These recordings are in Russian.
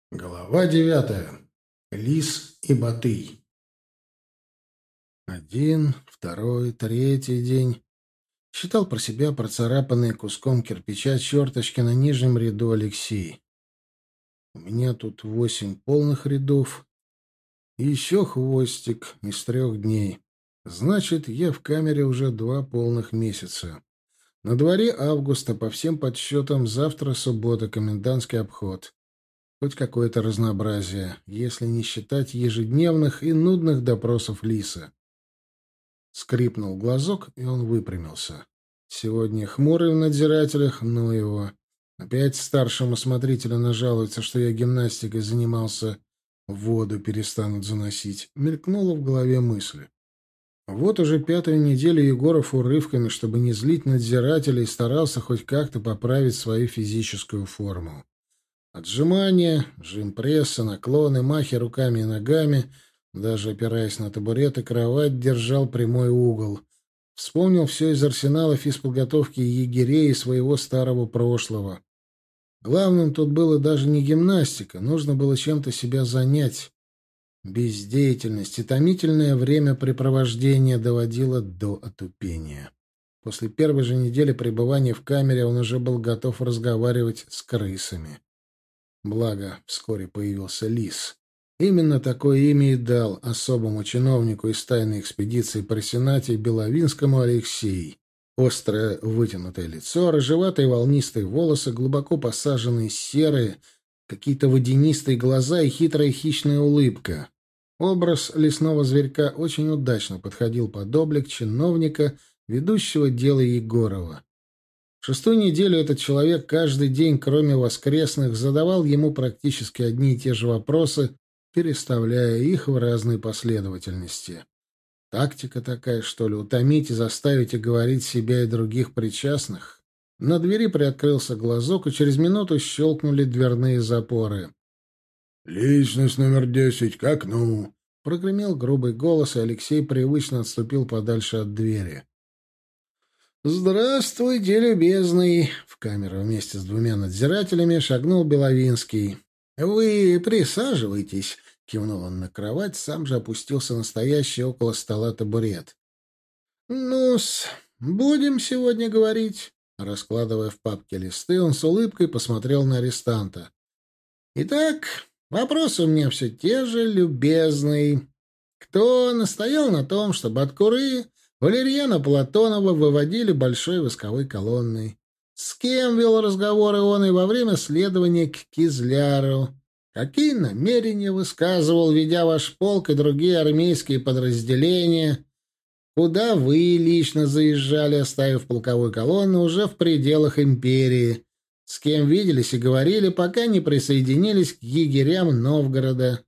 Глава 9. Лис и Батый. Один, второй, третий день. Считал про себя процарапанные куском кирпича черточки на нижнем ряду Алексей. У меня тут 8 полных рядов и еще хвостик из 3 дней. Значит, я в камере уже 2 полных месяца. На дворе августа, по всем подсчетам, завтра суббота, комендантский обход. Хоть какое-то разнообразие, если не считать ежедневных и нудных допросов Лиса. Скрипнул глазок, и он выпрямился. Сегодня хмурый в надзирателях, ну его. Опять старшему смотрителю нажалуется, что я гимнастикой занимался. Воду перестанут заносить. Мелькнула в голове мысль. Вот уже 5-ю неделю Егоров урывками, чтобы не злить надзирателей, старался хоть как-то поправить свою физическую форму. Отжимания, жим пресса, наклоны, махи руками и ногами, даже опираясь на табурет и кровать, держал прямой угол. Вспомнил все из арсенала физподготовки егерей и своего старого прошлого. Главным тут было даже не гимнастика, нужно было чем-то себя занять. Бездеятельность и томительное времяпрепровождение доводило до отупения. После первой же недели пребывания в камере он уже был готов разговаривать с крысами. Благо, вскоре появился Лис. Именно такое имя и дал особому чиновнику из тайной экспедиции при Сенате Беловинскому Алексей. Острое вытянутое лицо, рыжеватые волнистые волосы, глубоко посаженные серые, какие-то водянистые глаза и хитрая хищная улыбка. Образ лесного зверька очень удачно подходил под облик чиновника, ведущего дело Егорова. 6-ю неделю этот человек каждый день, кроме воскресных, задавал ему практически одни и те же вопросы, переставляя их в разной последовательности. Тактика такая, что ли, утомить и заставить и говорить себя и других причастных? На двери приоткрылся глазок, и через минуту щелкнули дверные запоры. «Личность номер 10, к окну!» — прогремел грубый голос, и Алексей привычно отступил подальше от двери. «Здравствуйте, любезный!» — в камеру вместе с 2 надзирателями шагнул Беловинский. «Вы присаживайтесь!» — кивнул он на кровать, сам же опустился на стоящий около стола табурет. «Ну-с, будем сегодня говорить?» Раскладывая в папке листы, он с улыбкой посмотрел на арестанта. «Итак, вопросы у меня все те же, любезный. Кто настоял на том, чтобы от Куры Валерьяна Платонова выводили большой восковой колонной? С кем вел разговоры он и во время следования к Кизляру? Какие намерения высказывал, ведя ваш полк и другие армейские подразделения? Куда вы лично заезжали, оставив полковую колонну уже в пределах империи? С кем виделись и говорили, пока не присоединились к егерям Новгорода?»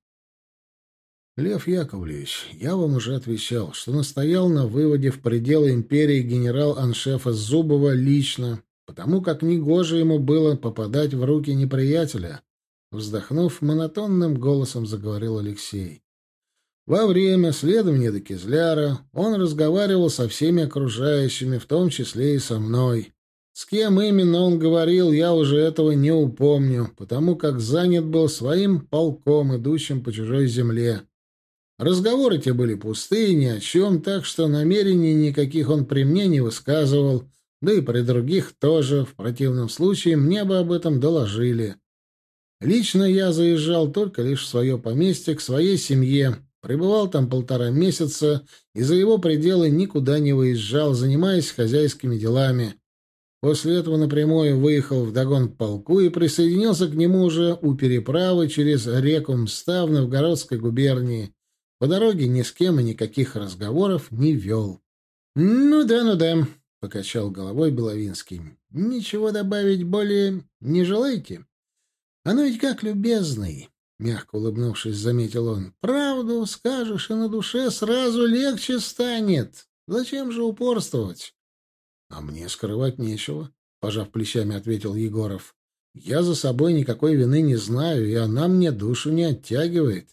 Лев Яковлевич, я вам уже отвечал, что настоял на выводе в пределы империи генерал-аншефа Зубова лично, потому как негоже ему было попадать в руки неприятеля. Вздохнув, монотонным голосом заговорил Алексей. Во время следования до Кизляра он разговаривал со всеми окружающими, в том числе и со мной. С кем именно он говорил, я уже этого не упомню, потому как занят был своим полком, идущим по чужой земле. Разговоры те были пустые, ни о чем, так что намерений никаких он при мне не высказывал, да и при других тоже. В противном случае мне бы об этом доложили. Лично я заезжал только лишь в свое поместье, к своей семье, пребывал там 1,5 месяца и за его пределы никуда не выезжал, занимаясь хозяйскими делами. После этого напрямую выехал вдогон к полку и присоединился к нему уже у переправы через реку Мста в Новгородской губернии. По дороге ни с кем и никаких разговоров не вел. Ну да», — покачал головой Беловинский. «Ничего добавить более не желаете? Оно ведь как, любезный», — мягко улыбнувшись, заметил он. «Правду скажешь, и на душе сразу легче станет. Зачем же упорствовать?» «А мне скрывать нечего», — пожав плечами, ответил Егоров. «Я за собой никакой вины не знаю, и она мне душу не оттягивает».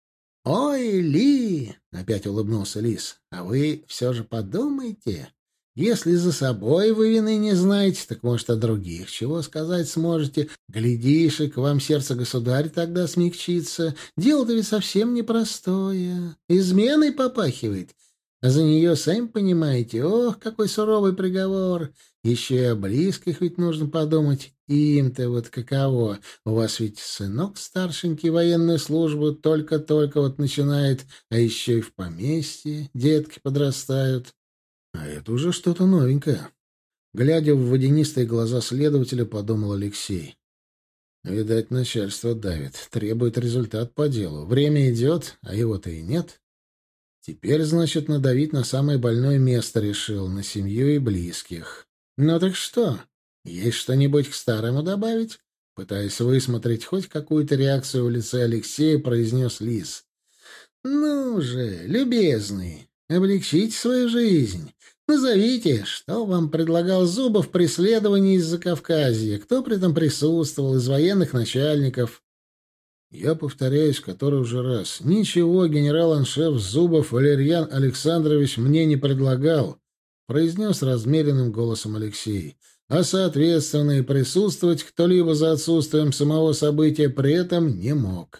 «Ой, Ли!» — опять улыбнулся Лис. «А вы все же подумайте. Если за собой вы вины не знаете, так, может, о других чего сказать сможете. Глядишь, и к вам сердце государь тогда смягчится. Дело-то ведь совсем непростое. Изменой попахивает. А за нее, сами понимаете, ох, какой суровый приговор. Еще и о близких ведь нужно подумать. Им-то вот каково. У вас ведь сынок старшенький военную службу только-только вот начинает, а еще и в поместье детки подрастают. А это уже что-то новенькое. Глядя в водянистые глаза следователя, подумал Алексей. Видать, начальство давит, требует результат по делу. Время идет, а его-то и нет. Теперь, значит, надавить на самое больное место решил, на семью и близких. Ну так что, есть что-нибудь к старому добавить? Пытаясь высмотреть хоть какую-то реакцию в лице Алексея, произнес Лис. Ну же, любезный, облегчите свою жизнь. Назовите, что вам предлагал Зубов при следовании из Закавказья, кто при этом присутствовал из военных начальников. Я повторяюсь который уже раз. Ничего генерал-аншеф Зубов Валерьян Александрович мне не предлагал, произнес размеренным голосом Алексей. А, соответственно, и присутствовать кто-либо за отсутствием самого события при этом не мог.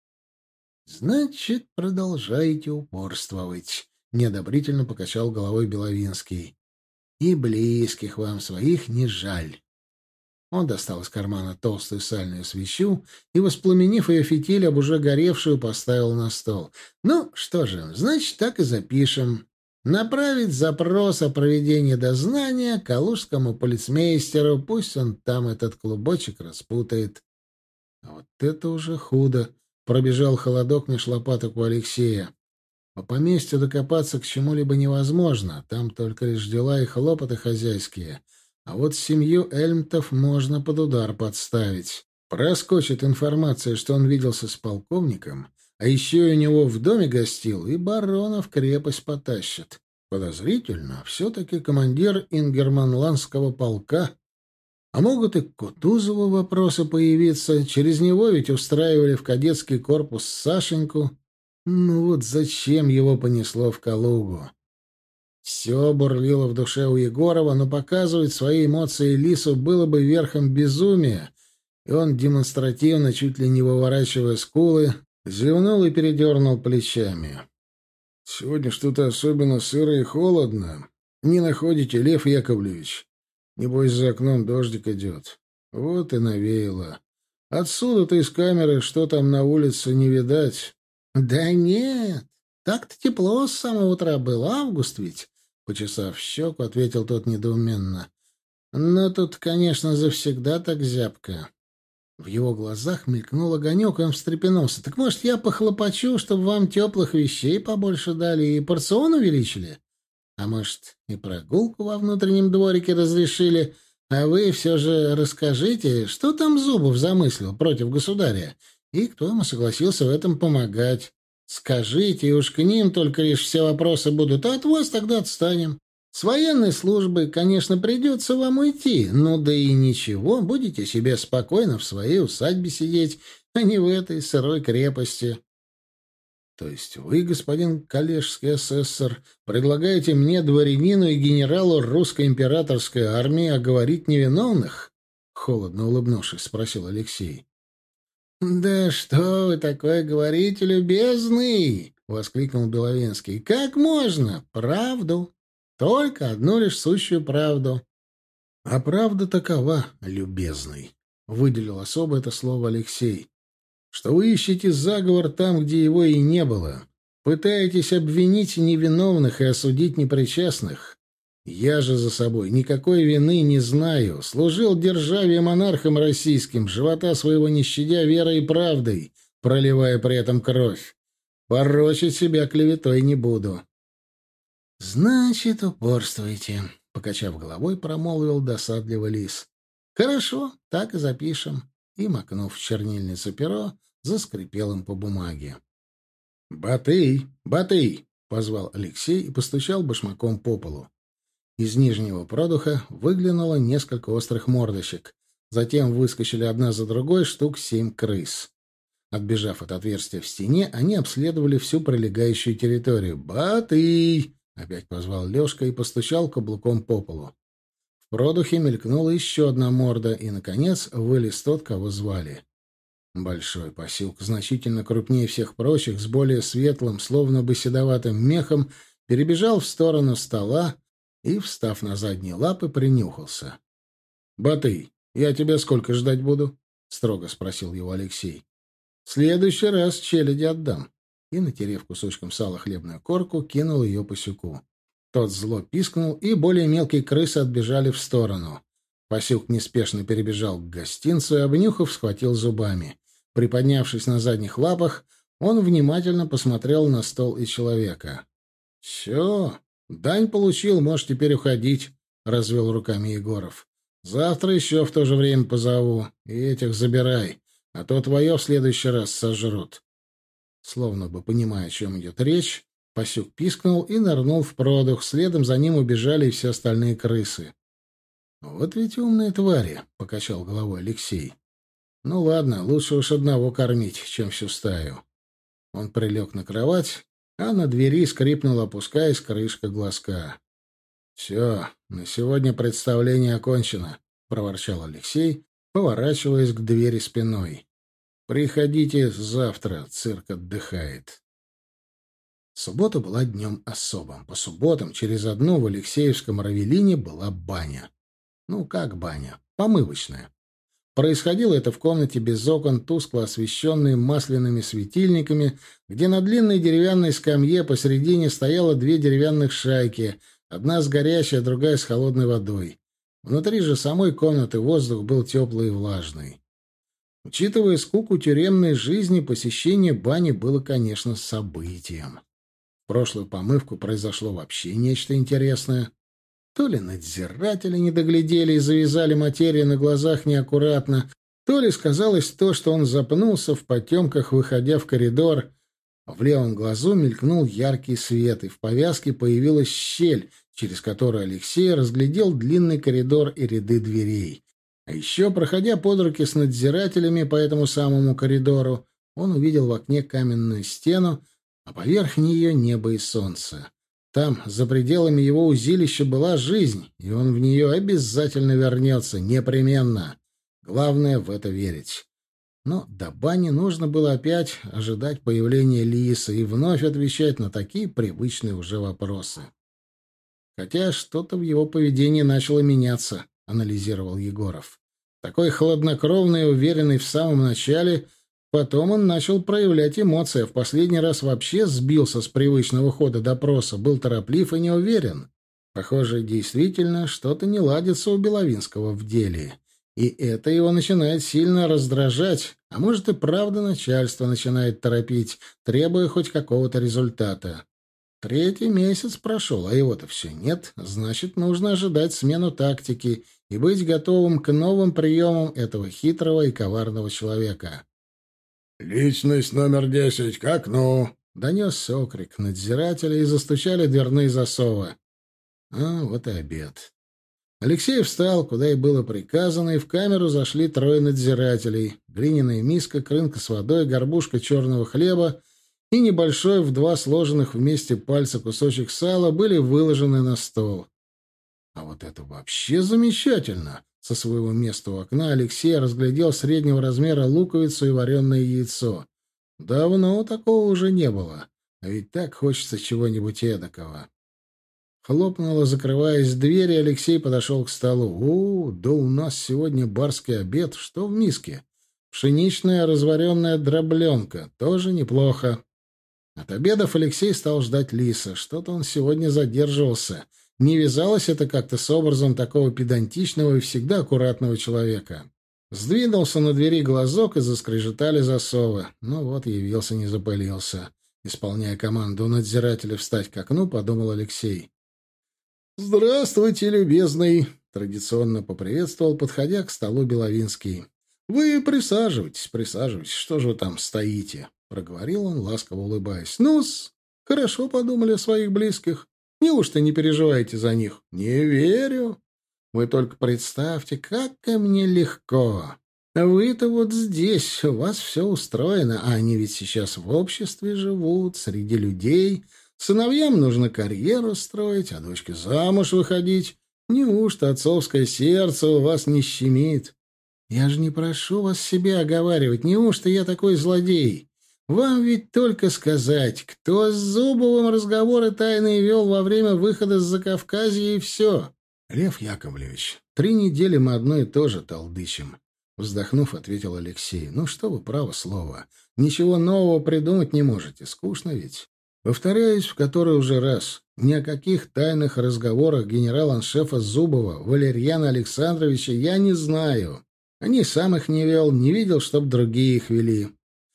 «Значит, продолжаете упорствовать», — неодобрительно покачал головой Беловинский. «И близких вам своих не жаль». Он достал из кармана толстую сальную свечу и, воспламенив ее фитиль об уже горевшую, поставил на стол. «Ну, что же, значит, так и запишем. Направить запрос о проведении дознания калужскому полицмейстеру, пусть он там этот клубочек распутает». А вот это уже худо. Пробежал холодок меж лопаток у Алексея. По поместью докопаться к чему-либо невозможно. Там только лишь дела и хлопоты хозяйские. А вот семью Эльмтов можно под удар подставить. Проскочит информация, что он виделся с полковником, а еще и у него в доме гостил, и барона в крепость потащит. Подозрительно. Все-таки командир ингерманландского полка. А могут и к Кутузову вопросы появиться. Через него ведь устраивали в кадетский корпус Сашеньку. Ну вот зачем его понесло в Калугу? Все бурлило в душе у Егорова, но показывать свои эмоции Лису было бы верхом безумия, и он демонстративно, чуть ли не выворачивая скулы, зевнул и передернул плечами. «Сегодня что-то особенно сыро и холодно. Не находите, Лев Яковлевич? Небось, за окном дождик идет. Вот и навеяло. Отсюда-то из камеры, что там на улице, не видать». «Да нет, так-то тепло с самого утра было, август ведь», — почесав щеку, ответил тот недоуменно. «Но тут, конечно, завсегда так зябко». В его глазах мелькнул огонек, и он встрепенулся. «Так, может, я похлопочу, чтобы вам теплых вещей побольше дали и порцион увеличили? А может, и прогулку во внутреннем дворике разрешили? А вы все же расскажите, что там Зубов замыслил против государя? И кто ему согласился в этом помогать? Скажите, и уж к ним только лишь все вопросы будут, а от вас тогда отстанем. С военной службы, конечно, придется вам уйти, но да и ничего, будете себе спокойно в своей усадьбе сидеть, а не в этой сырой крепости». «То есть вы, господин коллежский асессор, предлагаете мне, дворянину и генералу русской императорской армии, оговорить невиновных?» — холодно улыбнувшись, спросил Алексей. «Да что вы такое говорите, любезный?» — воскликнул Беловинский. «Как можно? Правду. Только одну лишь сущую правду». «А правда такова, любезный», — выделил особо это слово Алексей, «что вы ищете заговор там, где его и не было. Пытаетесь обвинить невиновных и осудить непричастных. Я же за собой никакой вины не знаю. Служил державе и монархам российским, живота своего не щадя верой и правдой, проливая при этом кровь. Порочить себя клеветой не буду». «Значит, упорствуете», — покачав головой, промолвил досадливо Лис. «Хорошо, так и запишем». И, макнув в чернильницу перо, заскрипел им по бумаге. «Батый! Батый!» — позвал Алексей и постучал башмаком по полу. Из нижнего продуха выглянуло несколько острых мордочек. Затем выскочили одна за другой штук 7 крыс. Отбежав от отверстия в стене, они обследовали всю прилегающую территорию. «Батый!» опять позвал Лёшка и постучал каблуком по полу. В продухе мелькнула еще одна морда, и, наконец, вылез тот, кого звали. Большой пасюк, значительно крупнее всех прочих, с более светлым, словно бы седоватым мехом, перебежал в сторону стола и, встав на задние лапы, принюхался. — Батый, я тебя сколько ждать буду? — строго спросил его Алексей. — В следующий раз челяди отдам. И, натерев кусочком сала хлебную корку, кинул ее пасюку. Тот зло пискнул, и более мелкие крысы отбежали в сторону. Пасюк неспешно перебежал к гостинцу и, обнюхав, схватил зубами. Приподнявшись на задних лапах, он внимательно посмотрел на стол и человека. — Все, дань получил, можешь теперь уходить, — развел руками Егоров. — Завтра еще в то же время позову, и этих забирай, а то твое в следующий раз сожрут. Словно бы понимая, о чем идет речь, пасюк пискнул и нырнул в продух, следом за ним убежали и все остальные крысы. — Вот ведь умные твари, — покачал головой Алексей. Ну ладно, лучше уж одного кормить, чем всю стаю. Он прилег на кровать, а на двери скрипнула, опускаясь, крышка глазка. — Все, на сегодня представление окончено, — проворчал Алексей, поворачиваясь к двери спиной. — Приходите завтра, цирк отдыхает. Суббота была днем особым. По субботам через одну в Алексеевском Равелине была баня. Ну, как баня? Помывочная. Происходило это в комнате без окон, тускло освещенной масляными светильниками, где на длинной деревянной скамье посередине стояло две деревянных шайки, одна с горячей, а другая с холодной водой. Внутри же самой комнаты воздух был теплый и влажный. Учитывая скуку тюремной жизни, посещение бани было, конечно, событием. В прошлую помывку произошло вообще нечто интересное. То ли надзиратели не доглядели и завязали материю на глазах неаккуратно, то ли сказалось то, что он запнулся в потемках, выходя в коридор. В левом глазу мелькнул яркий свет, и в повязке появилась щель, через которую Алексей разглядел длинный коридор и ряды дверей. А еще, проходя под руки с надзирателями по этому самому коридору, он увидел в окне каменную стену, а поверх нее небо и солнце. Там, за пределами его узилища, была жизнь, и он в нее обязательно вернется, непременно. Главное — в это верить. Но до бани нужно было опять ожидать появления Лиса и вновь отвечать на такие привычные уже вопросы. Хотя что-то в его поведении начало меняться, анализировал Егоров. Такой хладнокровный и уверенный в самом начале — потом он начал проявлять эмоции, а в последний раз вообще сбился с привычного хода допроса, был тороплив и неуверен. Похоже, действительно, что-то не ладится у Беловинского в деле. И это его начинает сильно раздражать, а может и правда начальство начинает торопить, требуя хоть какого-то результата. 3-й месяц прошел, а его-то все нет, значит, нужно ожидать смену тактики и быть готовым к новым приемам этого хитрого и коварного человека. «Личность номер 10, к окну!» — донесся окрик надзирателя, и застучали дверные засовы. А вот и обед. Алексей встал, куда и было приказано, и в камеру зашли 3 надзирателей. Глиняная миска, крынка с водой, горбушка черного хлеба и небольшой в 2 сложенных вместе пальца кусочек сала были выложены на стол. А вот это вообще замечательно! Со своего места у окна Алексей разглядел среднего размера луковицу и вареное яйцо. Давно такого уже не было. А ведь так хочется чего-нибудь эдакого. Хлопнула, закрываясь дверь, и Алексей подошел к столу. Да у нас сегодня барский обед. Что в миске? Пшеничная разваренная дробленка. Тоже неплохо. От обедов Алексей стал ждать Лиса. Что-то он сегодня задерживался. Не вязалось это как-то с образом такого педантичного и всегда аккуратного человека. Сдвинулся на двери глазок, и заскрежетали засовы. Ну вот, явился, не запылился. Исполняя команду надзирателя встать к окну, подумал Алексей. «Здравствуйте, любезный!» — традиционно поприветствовал, подходя к столу Беловинский. «Вы присаживайтесь, присаживайтесь. Что же вы там стоите?» — проговорил он, ласково улыбаясь. «Ну-с, хорошо подумали о своих близких. Неужто не переживаете за них? Не верю. Вы только представьте, как мне легко. Вы-то вот здесь, у вас все устроено, а они ведь сейчас в обществе живут, среди людей, Сыновьям нужно карьеру строить, а дочке замуж выходить. Неужто отцовское сердце у вас не щемит? Я же не прошу вас себя оговаривать. Неужто я такой злодей? Вам ведь только сказать, кто с Зубовым разговоры тайные вел во время выхода с Закавказья, и все. Лев Яковлевич, 3 недели мы одно и то же толдычим. Вздохнув, ответил Алексей. Ну что вы, право слово. Ничего нового придумать не можете. Скучно ведь. Повторяюсь в который уже раз. Ни о каких тайных разговорах генерал-аншефа Зубова, Валерьяна Александровича я не знаю. Ни сам их не вел, не видел, чтоб другие их вели.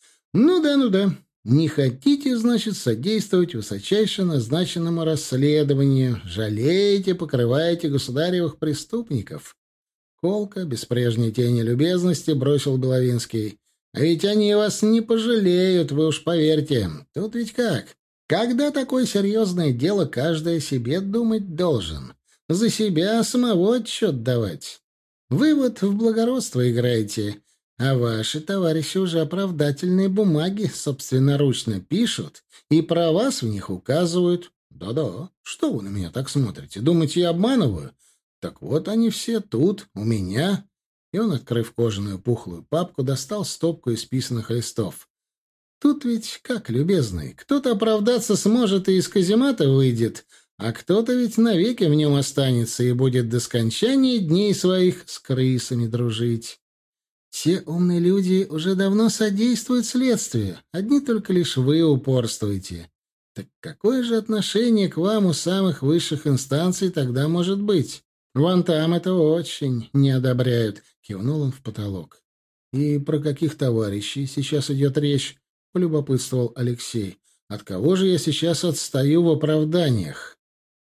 Ну да. Не хотите, значит, содействовать высочайше назначенному расследованию. Жалеете, покрываете государевых преступников. Колко, без прежней тени любезности, бросил Беловинский. А ведь они вас не пожалеют, вы уж поверьте. Тут ведь как? Когда такое серьезное дело, каждый о себе думать должен. За себя самого отчет давать. Вы вот в благородство играете, а ваши товарищи уже оправдательные бумаги собственноручно пишут и про вас в них указывают. Да-да, что вы на меня так смотрите? Думаете, я обманываю? Так вот они все тут, у меня. И он, открыв кожаную пухлую папку, достал стопку исписанных листов. Тут ведь как, любезный, кто-то оправдаться сможет и из каземата выйдет, а кто-то ведь навеки в нем останется и будет до скончания дней своих с крысами дружить. Все умные люди уже давно содействуют следствию, одни только лишь вы упорствуете. Так какое же отношение к вам у самых высших инстанций тогда может быть? Вон там это очень не одобряют, кивнул он в потолок. И про каких товарищей сейчас идет речь? Полюбопытствовал Алексей. От кого же я сейчас отстаю в оправданиях?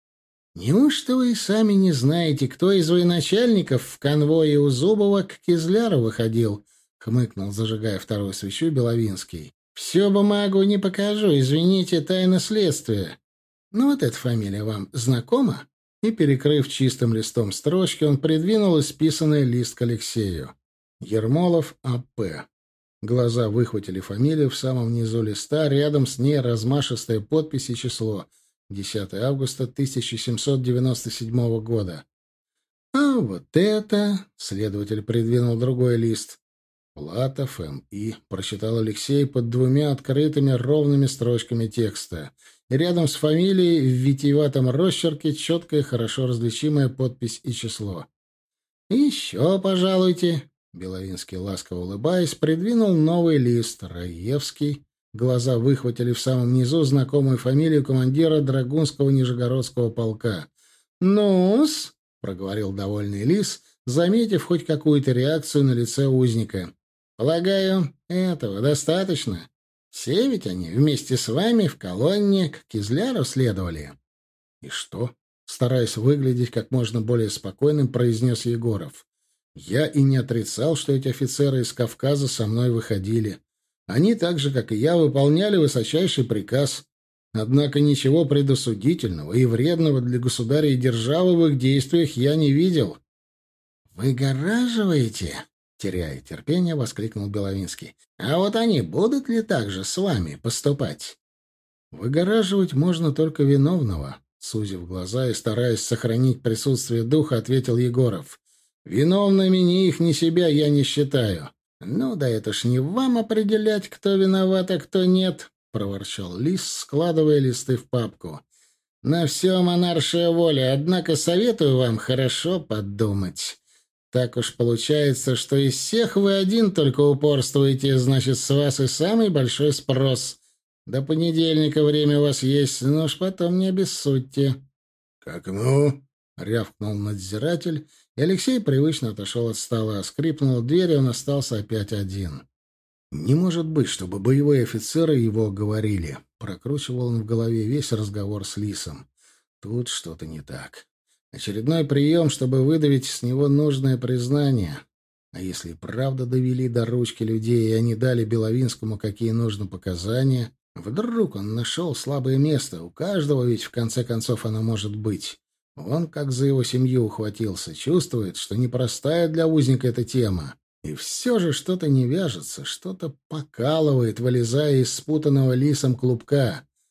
Неужто вы и сами не знаете, кто из военачальников в конвое у Зубова к Кизляру выходил? Хмыкнул, зажигая вторую свечу, Беловинский. Всю бумагу не покажу, извините, тайна следствия. Ну вот эта фамилия вам знакома? И, перекрыв чистым листом строчки, он придвинул исписанный лист к Алексею. Ермолов А.П. Глаза выхватили фамилию в самом низу листа, рядом с ней размашистая подпись и число. 10 августа 1797 года. А вот это... Следователь придвинул другой лист. Платов М.И. Прочитал Алексей под 2 открытыми ровными строчками текста. И рядом с фамилией в витиеватом росчерке четкая, хорошо различимая подпись и число. «Еще пожалуйте». Беловинский, ласково улыбаясь, придвинул новый лист. Раевский. Глаза выхватили в самом низу знакомую фамилию командира Драгунского Нижегородского полка. «Ну-с», — проговорил довольный лис, заметив хоть какую-то реакцию на лице узника. «Полагаю, этого достаточно. Все ведь они вместе с вами в колонне к Кизляру следовали». «И что?» — стараясь выглядеть как можно более спокойным, произнес Егоров. «Я и не отрицал, что эти офицеры из Кавказа со мной выходили. Они, так же, как и я, выполняли высочайший приказ. Однако ничего предосудительного и вредного для государя и державы в их действиях я не видел». «Выгораживаете?» — теряя терпение, воскликнул Беловинский. «А вот они будут ли так же с вами поступать?» «Выгораживать можно только виновного», — сузив глаза и стараясь сохранить присутствие духа, ответил Егоров. «Виновными ни их, ни себя я не считаю». «Ну да это ж не вам определять, кто виноват, а кто нет», — проворчал лис, складывая листы в папку. «На все монаршая воля, однако советую вам хорошо подумать. Так уж получается, что из всех вы один только упорствуете, значит, с вас и самый большой спрос. До понедельника время у вас есть, но уж потом не обессудьте». «Как ну?» — рявкнул надзиратель, и Алексей привычно отошел от стола. Скрипнула дверь, и он остался опять один. «Не может быть, чтобы боевые офицеры его говорили», — прокручивал он в голове весь разговор с Лисом. «Тут что-то не так. Очередной прием, чтобы выдавить с него нужное признание. А если и правда довели до ручки людей, и они дали Беловинскому какие нужны показания, вдруг он нашел слабое место. У каждого ведь в конце концов оно может быть. Он, как за его семью ухватился, чувствует, что непростая для узника эта тема. И все же что-то не вяжется, что-то покалывает, вылезая из спутанного Лисом клубка.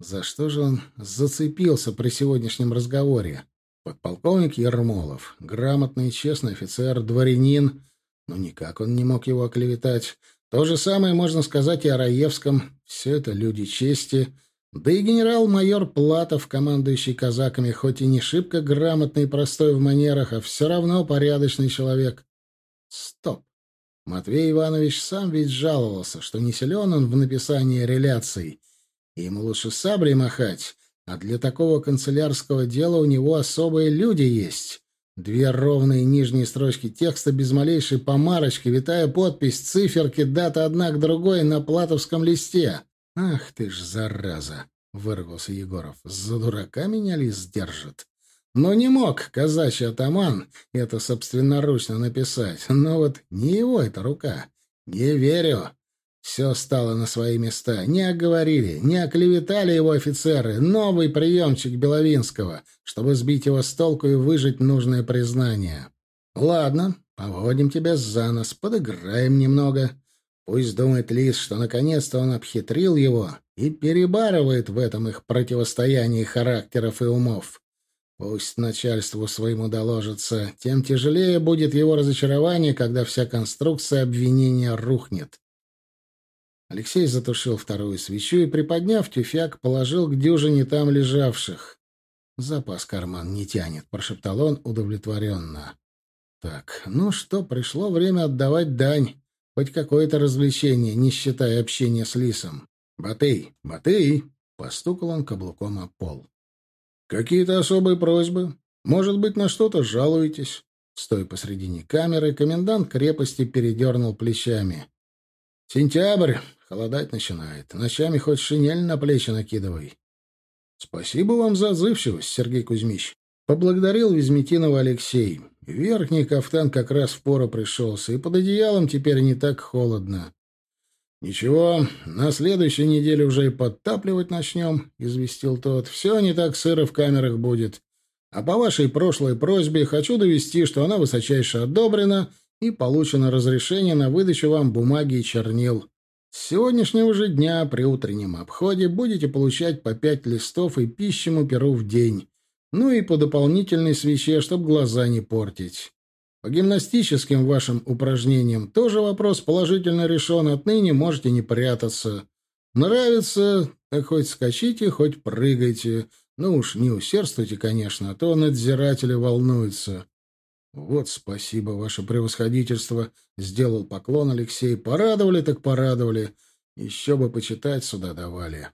За что же он зацепился при сегодняшнем разговоре? Подполковник Ермолов, грамотный и честный офицер, дворянин, но никак он не мог его оклеветать. То же самое можно сказать и о Раевском. Все это люди чести. Да и генерал-майор Платов, командующий казаками, хоть и не шибко грамотный и простой в манерах, а все равно порядочный человек. Стоп. Матвей Иванович сам ведь жаловался, что не силен он в написании реляций, и ему лучше саблей махать, а для такого канцелярского дела у него особые люди есть. Две ровные нижние строчки текста без малейшей помарочки, витая подпись, циферки, дата одна к другой на платовском листе. «Ах ты ж, зараза!» — выругался Егоров. «За дурака меня лист держит». Но не мог казачий атаман это собственноручно написать. Но вот не его эта рука. Не верю. Все стало на свои места. Не оговорили, не оклеветали его офицеры. Новый приемчик Беловинского, чтобы сбить его с толку и выжать нужное признание. Ладно, поводим тебя за нос, подыграем немного. Пусть думает Лис, что наконец-то он обхитрил его и перебарывает в этом их противостоянии характеров и умов. Пусть начальству своему доложится, тем тяжелее будет его разочарование, когда вся конструкция обвинения рухнет. Алексей затушил вторую свечу и, приподняв тюфяк, положил к дюжине там лежавших. «Запас карман не тянет», — прошептал он удовлетворенно. «Так, ну что, пришло время отдавать дань. Хоть какое-то развлечение, не считая общения с Лисом. Батый, Батый!» — постукал он каблуком о пол. «Какие-то особые просьбы? Может быть, на что-то жалуетесь?» Стоя посредине камеры, комендант крепости передернул плечами. «Сентябрь. Холодать начинает. Ночами хоть шинель на плечи накидывай». «Спасибо вам за отзывчивость, Сергей Кузьмич», — поблагодарил Визметинова Алексей. «Верхний кафтан как раз впору пришелся, и под одеялом теперь не так холодно». «Ничего, на следующей неделе уже и подтапливать начнем», — известил тот. «Все не так сыро в камерах будет. А по вашей прошлой просьбе хочу довести, что она высочайше одобрена и получено разрешение на выдачу вам бумаги и чернил. С сегодняшнего же дня при утреннем обходе будете получать по 5 листов и пищему перу в день, ну и по дополнительной свече, чтобы глаза не портить. По гимнастическим вашим упражнениям тоже вопрос положительно решен, отныне можете не прятаться. Нравится, так хоть скачите, хоть прыгайте. Ну уж не усердствуйте, конечно, а то надзиратели волнуются». «Вот спасибо, ваше превосходительство», — сделал поклон Алексей. «Порадовали так порадовали. Еще бы почитать сюда давали».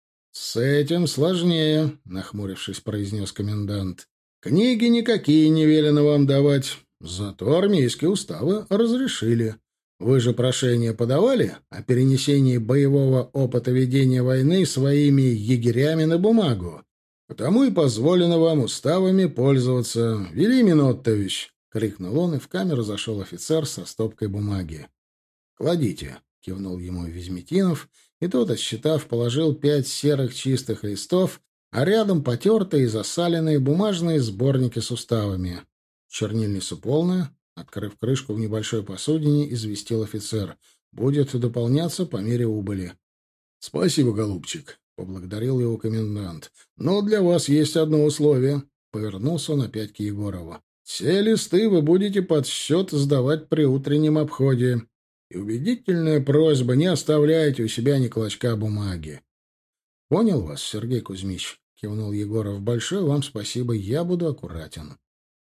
«С этим сложнее», — нахмурившись, произнес комендант. «Книги никакие не велено вам давать. Зато армейские уставы разрешили. Вы же прошение подавали о перенесении боевого опыта ведения войны своими егерями на бумагу. Потому и позволено вам уставами пользоваться. Велимин Оттович!» — крикнул он, и в камеру зашел офицер со стопкой бумаги. «Кладите», — кивнул ему Визметинов, и тот, отсчитав, положил 5 серых чистых листов, а рядом потертые и засаленные бумажные сборники с уставами. «Чернильница полная», — открыв крышку в небольшой посудине, известил офицер. «Будет дополняться по мере убыли». «Спасибо, голубчик», — поблагодарил его комендант. «Но для вас есть одно условие», — повернулся он опять к Егорову. «Все листы вы будете под счет сдавать при утреннем обходе. И убедительная просьба, не оставляйте у себя ни клочка бумаги». «Понял вас, Сергей Кузьмич», — кивнул Егоров. «Большое вам спасибо, я буду аккуратен».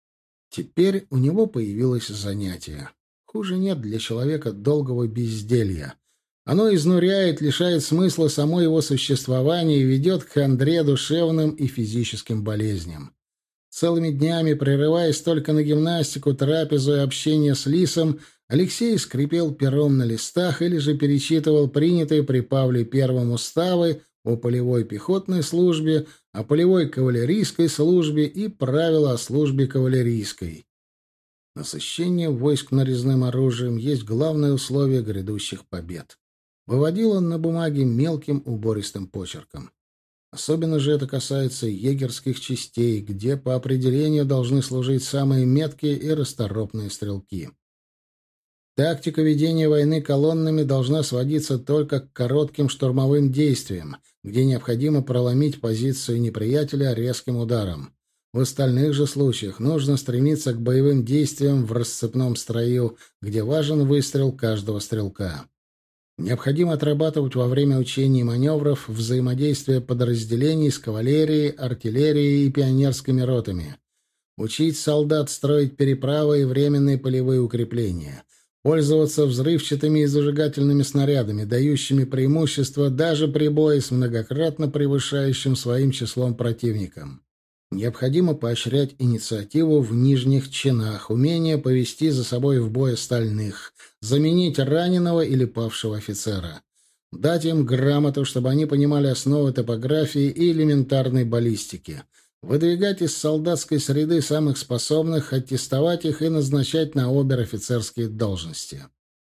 Теперь у него появилось занятие. Хуже нет для человека долгого безделья. Оно изнуряет, лишает смысла само его существование и ведет к хандре душевным и физическим болезням. Целыми днями, прерываясь только на гимнастику, трапезу и общение с Лисом, Алексей скрипел пером на листах или же перечитывал принятые при Павле I уставы о полевой пехотной службе, о полевой кавалерийской службе и правила о службе кавалерийской. Насыщение войск нарезным оружием есть главное условие грядущих побед. Выводил он на бумаге мелким убористым почерком. Особенно же это касается егерских частей, где по определению должны служить самые меткие и расторопные стрелки. Тактика ведения войны колоннами должна сводиться только к коротким штурмовым действиям, где необходимо проломить позицию неприятеля резким ударом. В остальных же случаях нужно стремиться к боевым действиям в рассыпном строю, где важен выстрел каждого стрелка. Необходимо отрабатывать во время учений и маневров взаимодействие подразделений с кавалерией, артиллерией и пионерскими ротами. Учить солдат строить переправы и временные полевые укрепления. Пользоваться взрывчатыми и зажигательными снарядами, дающими преимущество даже при бое с многократно превышающим своим числом противником. Необходимо поощрять инициативу в нижних чинах, умение повести за собой в бой остальных, заменить раненого или павшего офицера. Дать им грамоту, чтобы они понимали основы топографии и элементарной баллистики. Выдвигать из солдатской среды самых способных, аттестовать их и назначать на обер-офицерские должности.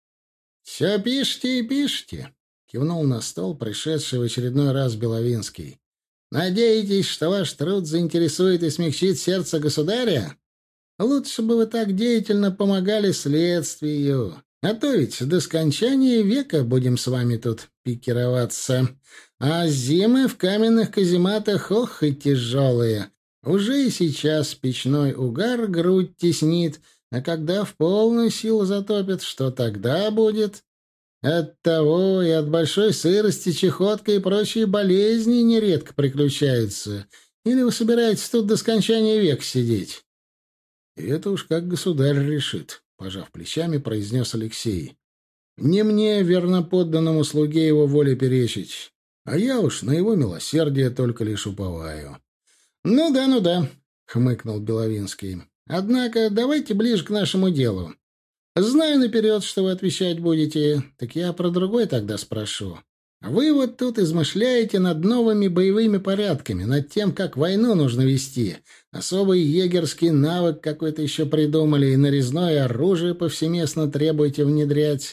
«Все пишите и пишите», — кивнул на стол пришедший в очередной раз Беловинский. «Надеетесь, что ваш труд заинтересует и смягчит сердце государя? Лучше бы вы так деятельно помогали следствию. А то ведь до скончания века будем с вами тут пикироваться. А зимы в каменных казематах, ох и тяжелые. Уже и сейчас печной угар грудь теснит, а когда в полную силу затопит, что тогда будет? Оттого и от большой сырости чахотка и прочие болезни нередко приключаются. Или вы собираетесь тут до скончания века сидеть?» «Это уж как государь решит», — пожав плечами, произнес Алексей. «Не мне, верноподданному слуге, его воле перечить, а я уж на его милосердие только лишь уповаю». «Ну да», — хмыкнул Беловинский. «Однако давайте ближе к нашему делу. Знаю наперед, что вы отвечать будете, так я про другой тогда спрошу. Вы вот тут измышляете над новыми боевыми порядками, над тем, как войну нужно вести. Особый егерский навык какой-то еще придумали, и нарезное оружие повсеместно требуете внедрять.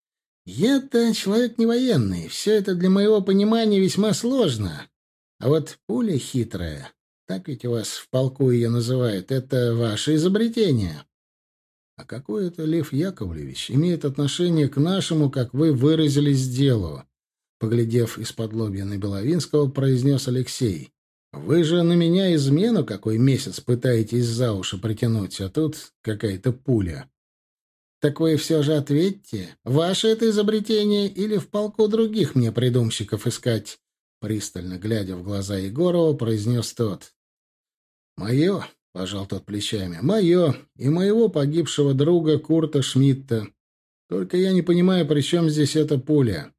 Я-то человек не военный, все это для моего понимания весьма сложно. А вот пуля хитрая, так ведь у вас в полку ее называют, это ваше изобретение». «А какое это, Лев Яковлевич, имеет отношение к нашему, как вы выразились, делу?» Поглядев из-под лобья на Беловинского, произнес Алексей. «Вы же на меня измену какой месяц пытаетесь за уши притянуть, а тут какая-то пуля». «Так вы все же ответьте, ваше это изобретение или в полку других мне придумщиков искать?» Пристально глядя в глаза Егорова, произнес тот. «Мое», — пожал тот плечами, — «мое и моего погибшего друга Курта Шмидта. Только я не понимаю, при чем здесь эта пуля».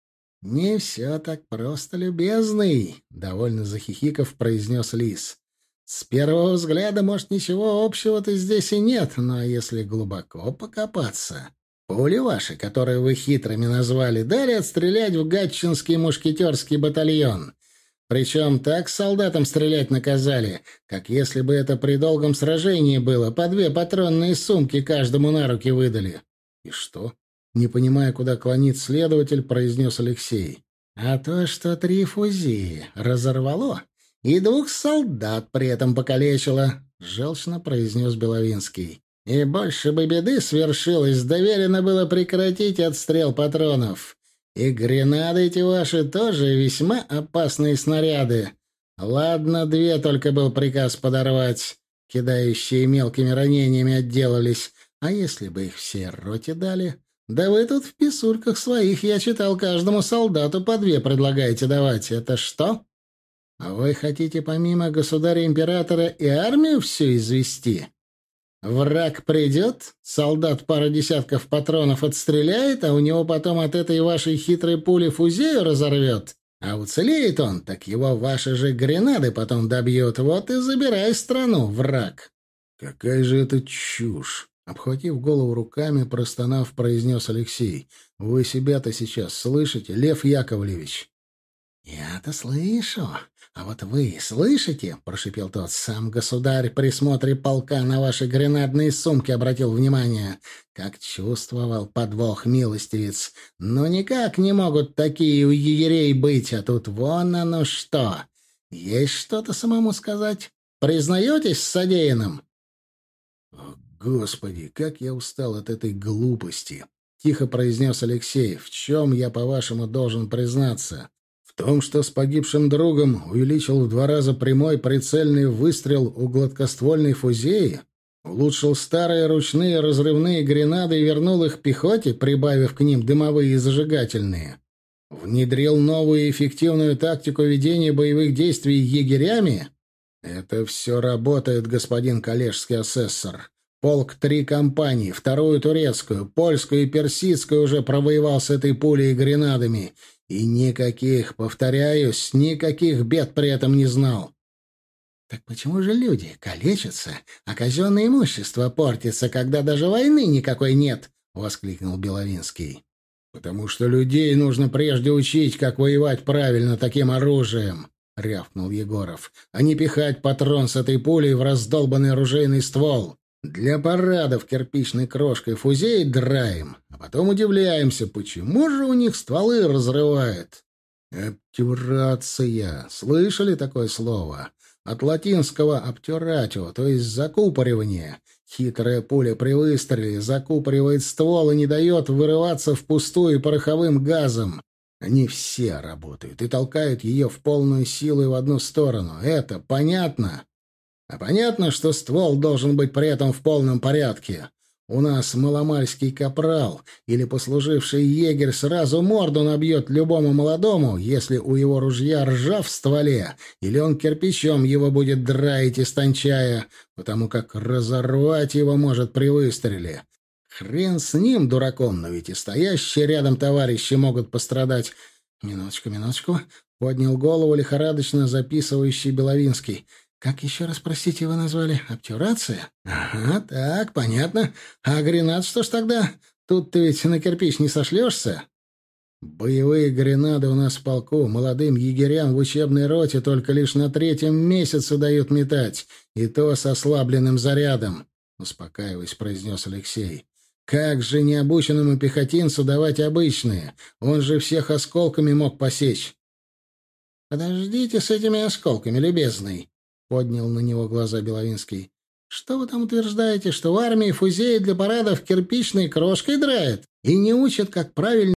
«Не все так просто, любезный», — довольно захихиков произнес Лис. «С первого взгляда, может, ничего общего-то здесь и нет, но если глубоко покопаться, пули ваши, которые вы хитрыми назвали, дали отстрелять в Гатчинский мушкетерский батальон». Причем так солдатам стрелять наказали, как если бы это при долгом сражении было, по 2 патронные сумки каждому на руки выдали. «И что?» — не понимая, куда клонит следователь, произнес Алексей. «А то, что 3 фузии разорвало, и 2 солдат при этом покалечило», — желчно произнес Беловинский. «И больше бы беды свершилось, доверено было прекратить отстрел патронов». И гренады эти ваши тоже весьма опасные снаряды. Ладно, 2 только был приказ подорвать. Кидающие мелкими ранениями отделались. А если бы их все роте дали? Да вы тут в писульках своих, я читал, каждому солдату по 2 предлагаете давать. Это что? А вы хотите помимо государя-императора и армию всю извести? Враг придет, солдат пару десятков патронов отстреляет, а у него потом от этой вашей хитрой пули фузею разорвет. А уцелеет он, так его ваши же гренады потом добьют. Вот и забирай страну, враг. «Какая же это чушь!» — обхватив голову руками, простонав, произнес Алексей. «Вы себя-то сейчас слышите, Лев Яковлевич?» «Я-то слышу. А вот вы слышите?» — прошипел тот. «Сам государь при смотре полка на ваши гренадные сумки обратил внимание. Как чувствовал подвох милостивец. Но никак не могут такие у егерей быть, а тут вон оно что. Есть что-то самому сказать? Признаетесь с содеянным?» «Господи, как я устал от этой глупости!» — тихо произнес Алексей. «В чем я, по-вашему, должен признаться? В том, что с погибшим другом увеличил в 2 раза прямой прицельный выстрел у гладкоствольной фузеи? Улучшил старые ручные разрывные гренады и вернул их пехоте, прибавив к ним дымовые и зажигательные? Внедрил новую эффективную тактику ведения боевых действий егерями? Это все работает, господин коллежский асессор. Полк 3 компании, 2-ю турецкую, польскую и персидскую уже провоевал с этой пулей и гренадами. И никаких, повторяюсь, никаких бед при этом не знал. Так почему же люди калечатся, а казенное имущество портится, когда даже войны никакой нет? — воскликнул Беловинский. Потому что людей нужно прежде учить, как воевать правильно таким оружием, — рявкнул Егоров, — а не пихать патрон с этой пулей в раздолбанный оружейный ствол. Для парадов кирпичной крошкой фузей драем, а потом удивляемся, почему же у них стволы разрывает. Обтюрация. Слышали такое слово? От латинского «обтюратио», то есть «закупоривание». Хитрая пуля при выстреле закупоривает ствол и не дает вырываться впустую пороховым газом. Они все работают и толкают ее в полную силу и в одну сторону. Это понятно? А понятно, что ствол должен быть при этом в полном порядке. У нас маломальский капрал или послуживший егерь сразу морду набьет любому молодому, если у его ружья ржа в стволе, или он кирпичом его будет драить, истончая, потому как разорвать его может при выстреле. Хрен с ним, дураком, но ведь и стоящие рядом товарищи могут пострадать. Минуточку, минуточку. Поднял голову лихорадочно записывающий Беловинский. «Как еще раз, простите, вы назвали? Обтюрация?» «Ага, так, понятно. А гренад что ж тогда? Тут ты ведь на кирпич не сошлешься?» «Боевые гренады у нас в полку молодым егерям в учебной роте только лишь на 3-м месяце дают метать, и то с ослабленным зарядом», — успокаиваясь, произнес Алексей. «Как же необученному пехотинцу давать обычные? Он же всех осколками мог посечь». «Подождите с этими осколками, любезный», — поднял на него глаза Беловинский. «Что вы там утверждаете, что в армии фузеи для парадов кирпичной крошкой драют и не учат, как правильно